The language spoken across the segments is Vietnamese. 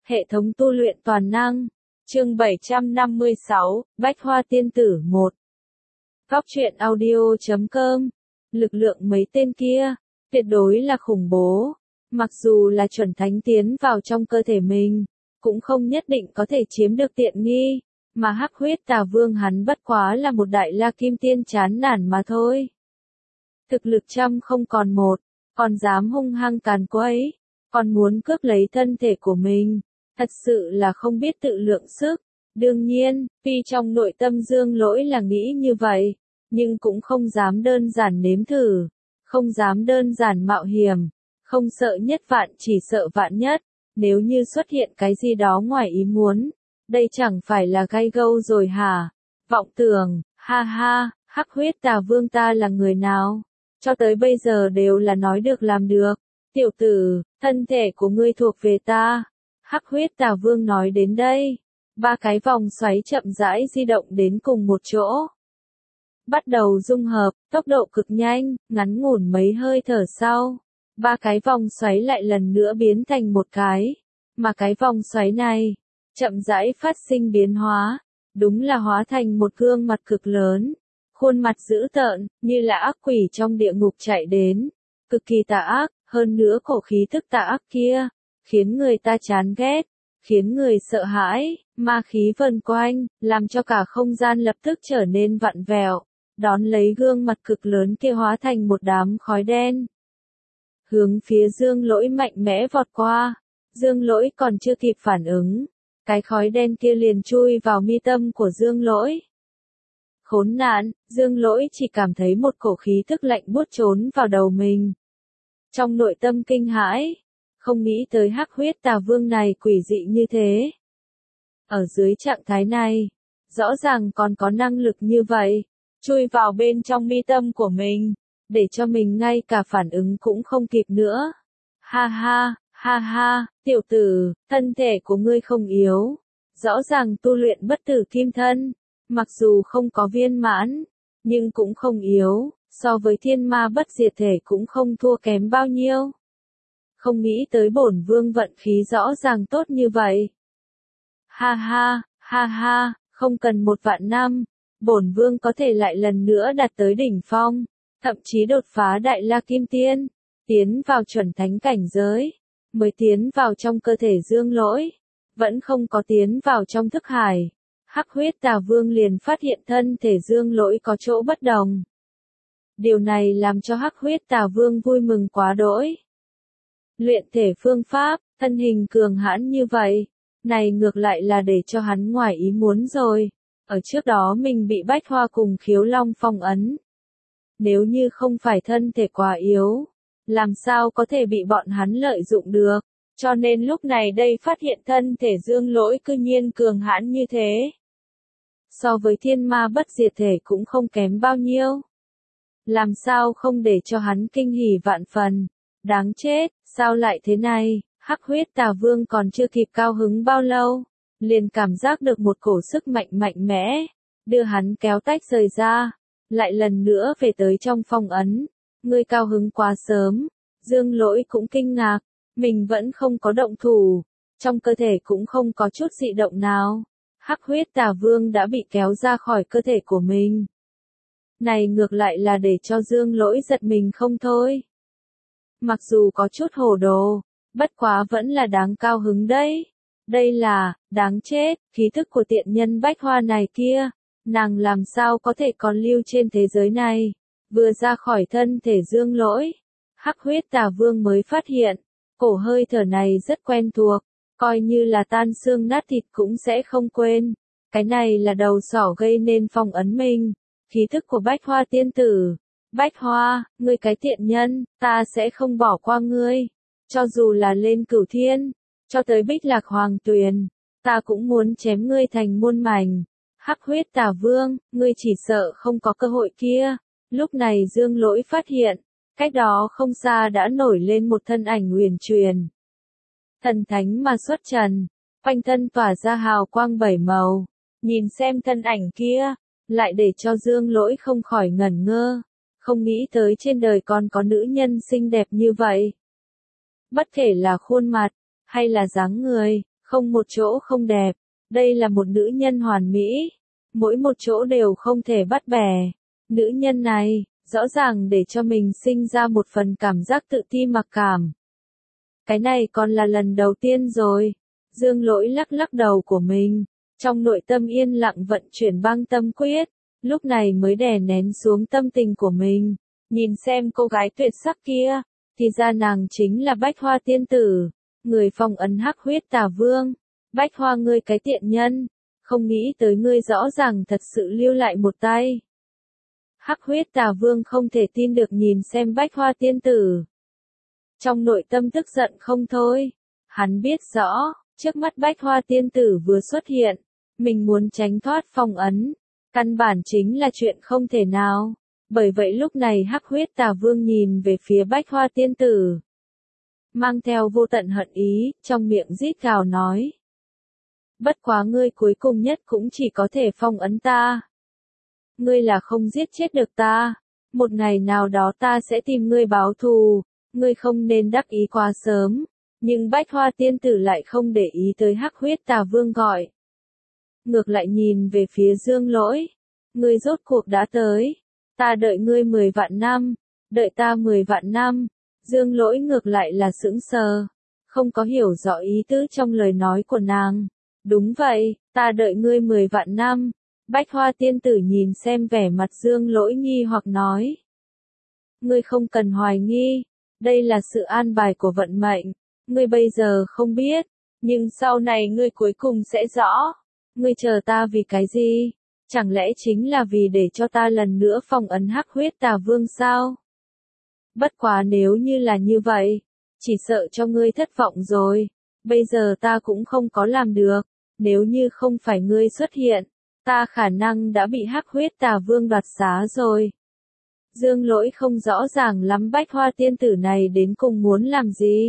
Hệ thống tu luyện toàn năng. Chương 756, Bách Hoa Tiên Tử 1. Góc truyện audio.com. Lực lượng mấy tên kia, tuyệt đối là khủng bố. Mặc dù là chuẩn thánh tiến vào trong cơ thể mình, cũng không nhất định có thể chiếm được tiện nghi, mà Hắc Huyết Tà Vương hắn bất quá là một đại la kim tiên chán nản mà thôi. Thực lực trăm không còn một, còn dám hung hăng càn quấy, còn muốn cướp lấy thân thể của mình, thật sự là không biết tự lượng sức. Đương nhiên, tuy trong nội tâm Dương Lỗi là nghĩ như vậy, nhưng cũng không dám đơn giản nếm thử, không dám đơn giản mạo hiểm, không sợ nhất vạn chỉ sợ vạn nhất, nếu như xuất hiện cái gì đó ngoài ý muốn, đây chẳng phải là gai gâu rồi hả? Vọng tưởng, ha ha, Hắc Huyết Tà Vương ta là người nào? Cho tới bây giờ đều là nói được làm được. Tiểu tử, thân thể của ngươi thuộc về ta. Hắc Huyết Tà Vương nói đến đây, ba cái vòng xoáy chậm rãi di động đến cùng một chỗ. Bắt đầu dung hợp, tốc độ cực nhanh, ngắn ngủn mấy hơi thở sau. Ba cái vòng xoáy lại lần nữa biến thành một cái, mà cái vòng xoáy này, chậm rãi phát sinh biến hóa, đúng là hóa thành một gương mặt cực lớn, khuôn mặt dữ tợn, như là ác quỷ trong địa ngục chạy đến, cực kỳ tà ác, hơn nữa cổ khí tức tà ác kia, khiến người ta chán ghét, khiến người sợ hãi, ma khí vần quanh, làm cho cả không gian lập tức trở nên vặn vẹo, đón lấy gương mặt cực lớn kia hóa thành một đám khói đen. Hướng phía Dương Lỗi mạnh mẽ vọt qua, Dương Lỗi còn chưa kịp phản ứng, cái khói đen kia liền chui vào mi tâm của Dương Lỗi. Khốn nạn, Dương Lỗi chỉ cảm thấy một cổ khí tức lạnh buốt trốn vào đầu mình. Trong nội tâm kinh hãi, không nghĩ tới Hắc Huyết Tà Vương này quỷ dị như thế. Ở dưới trạng thái này, rõ ràng còn có năng lực như vậy, chui vào bên trong mi tâm của mình, để cho mình ngay cả phản ứng cũng không kịp nữa. Ha ha, tiểu tử, thân thể của ngươi không yếu, rõ ràng tu luyện bất tử kim thân, mặc dù không có viên mãn, nhưng cũng không yếu, so với thiên ma bất diệt thể cũng không thua kém bao nhiêu. Không nghĩ tới bổn vương vận khí rõ ràng tốt như vậy. Ha ha, không cần 1.000.000 năm, bổn vương có thể lại lần nữa đạt tới đỉnh phong, thậm chí đột phá đại la kim tiên, tiến vào chuẩn thánh cảnh giới, mới tiến vào trong cơ thể Dương Lỗi, vẫn không có tiến vào trong thức hải. Hắc Huyết Tà Vương liền phát hiện thân thể Dương Lỗi có chỗ bất đồng. Điều này làm cho Hắc Huyết Tà Vương vui mừng quá đỗi. Luyện thể phương pháp, thân hình cường hãn như vậy, này ngược lại là để cho hắn ngoài ý muốn rồi. Ở trước đó mình bị Bách Hoa cùng Khiếu Long phong ấn. Nếu như không phải thân thể quá yếu, làm sao có thể bị bọn hắn lợi dụng được, cho nên lúc này đây phát hiện thân thể Dương Lỗi cư nhiên cường hãn như thế. So với thiên ma bất diệt thể cũng không kém bao nhiêu. Làm sao không để cho hắn kinh hỉ vạn phần, đáng chết, sao lại thế này, Hắc Huyết Tà Vương còn chưa kịp cao hứng bao lâu, liền cảm giác được một cổ sức mạnh mạnh mẽ, đưa hắn kéo tách rời ra, lại lần nữa về tới trong phong ấn. Ngươi cao hứng quá sớm, Dương Lỗi cũng kinh ngạc, mình vẫn không có động thủ, trong cơ thể cũng không có chút dị động nào. Hắc Huyết Tà Vương đã bị kéo ra khỏi cơ thể của mình. Này ngược lại là để cho Dương Lỗi giật mình không thôi. Mặc dù có chút hồ đồ, bất quá vẫn là đáng cao hứng đấy. Đây là, đáng chết, khí thức của tiện nhân Bách Hoa này kia, nàng làm sao có thể còn lưu trên thế giới này. Vừa ra khỏi thân thể Dương Lỗi, Hắc Huyết Tà Vương mới phát hiện, cổ hơi thở này rất quen thuộc, coi như là tan xương nát thịt cũng sẽ không quên. Cái này là đầu sỏ gây nên phong ấn mình, khí thức của Bách Hoa tiên tử. Bách Hoa, ngươi cái tiện nhân, ta sẽ không bỏ qua ngươi. Cho dù là lên Cửu Thiên, cho tới Bích Lạc Hoàng Tuyền, ta cũng muốn chém ngươi thành muôn mảnh. Hắc Huyết Tà Vương, ngươi chỉ sợ không có cơ hội kia. Lúc này Dương Lỗi phát hiện, cách đó không xa đã nổi lên một thân ảnh huyền truyền. Thần thánh mà xuất trần, quanh thân tỏa ra hào quang 7 màu, nhìn xem thân ảnh kia, lại để cho Dương Lỗi không khỏi ngẩn ngơ, không nghĩ tới trên đời còn có nữ nhân xinh đẹp như vậy. Bất kể là khuôn mặt, hay là dáng người, không một chỗ không đẹp. Đây là một nữ nhân hoàn mỹ, mỗi một chỗ đều không thể bắt bẻ. Nữ nhân này, rõ ràng để cho mình sinh ra một phần cảm giác tự ti mặc cảm. Cái này còn là lần đầu tiên rồi. Dương Lỗi lắc lắc đầu của mình, trong nội tâm yên lặng vận chuyển băng tâm quyết, lúc này mới đè nén xuống tâm tình của mình, nhìn xem cô gái tuyệt sắc kia, thì ra nàng chính là Bách Hoa tiên tử, người phong ấn hắc huyết tà vương. Bách Hoa ngươi cái tiện nhân, không nghĩ tới ngươi rõ ràng thật sự lưu lại một tay. Hắc huyết tà vương không thể tin được nhìn xem Bách Hoa tiên tử. Trong nội tâm tức giận không thôi, hắn biết rõ, trước mắt Bách Hoa tiên tử vừa xuất hiện, mình muốn tránh thoát phong ấn, căn bản chính là chuyện không thể nào. Bởi vậy lúc này hắc huyết tà vương nhìn về phía Bách Hoa tiên tử, mang theo vô tận hận ý, trong miệng rít gào nói. Bất quá ngươi cuối cùng nhất cũng chỉ có thể phong ấn ta. Ngươi là không giết chết được ta, một ngày nào đó ta sẽ tìm ngươi báo thù, ngươi không nên đắc ý quá sớm. Nhưng Bách Hoa tiên tử lại không để ý tới hắc huyết tà vương gọi. Ngược lại nhìn về phía Dương Lỗi, ngươi rốt cuộc đã tới, ta đợi ngươi 10 vạn năm, đợi ta 10 vạn năm. Dương Lỗi ngược lại là sững sờ, không có hiểu rõ ý tứ trong lời nói của nàng. Đúng vậy, ta đợi ngươi 10 vạn năm. Bách Hoa tiên tử nhìn xem vẻ mặt Dương Lỗi nghi hoặc nói. Ngươi không cần hoài nghi, đây là sự an bài của vận mệnh, ngươi bây giờ không biết, nhưng sau này ngươi cuối cùng sẽ rõ. Ngươi chờ ta vì cái gì? Chẳng lẽ chính là vì để cho ta lần nữa phong ấn hắc huyết tà vương sao? Bất quá nếu như là như vậy, chỉ sợ cho ngươi thất vọng rồi. Bây giờ ta cũng không có làm được, nếu như không phải ngươi xuất hiện, ta khả năng đã bị hắc huyết tà vương đoạt xá rồi. Dương Lỗi không rõ ràng lắm Bách Hoa tiên tử này đến cùng muốn làm gì.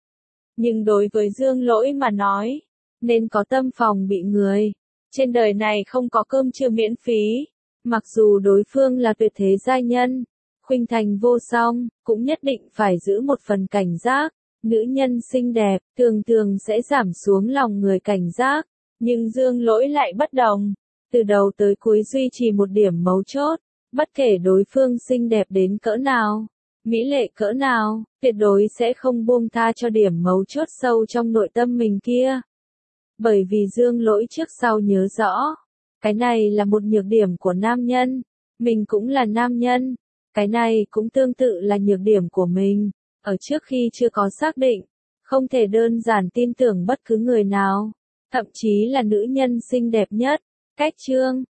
Nhưng đối với Dương Lỗi mà nói, nên có tâm phòng bị người. Trên đời này không có cơm trưa miễn phí. Mặc dù đối phương là tuyệt thế giai nhân, khuynh thành vô song, cũng nhất định phải giữ một phần cảnh giác. Nữ nhân xinh đẹp, thường thường sẽ giảm xuống lòng người cảnh giác. Nhưng Dương Lỗi lại bất đồng. Từ đầu tới cuối duy trì một điểm mấu chốt. Bất kể đối phương xinh đẹp đến cỡ nào, mỹ lệ cỡ nào, tuyệt đối sẽ không buông tha cho điểm mấu chốt sâu trong nội tâm mình kia. Bởi vì Dương Lỗi trước sau nhớ rõ, cái này là một nhược điểm của nam nhân, mình cũng là nam nhân, cái này cũng tương tự là nhược điểm của mình, ở trước khi chưa có xác định, không thể đơn giản tin tưởng bất cứ người nào, thậm chí là nữ nhân xinh đẹp nhất. Cách chương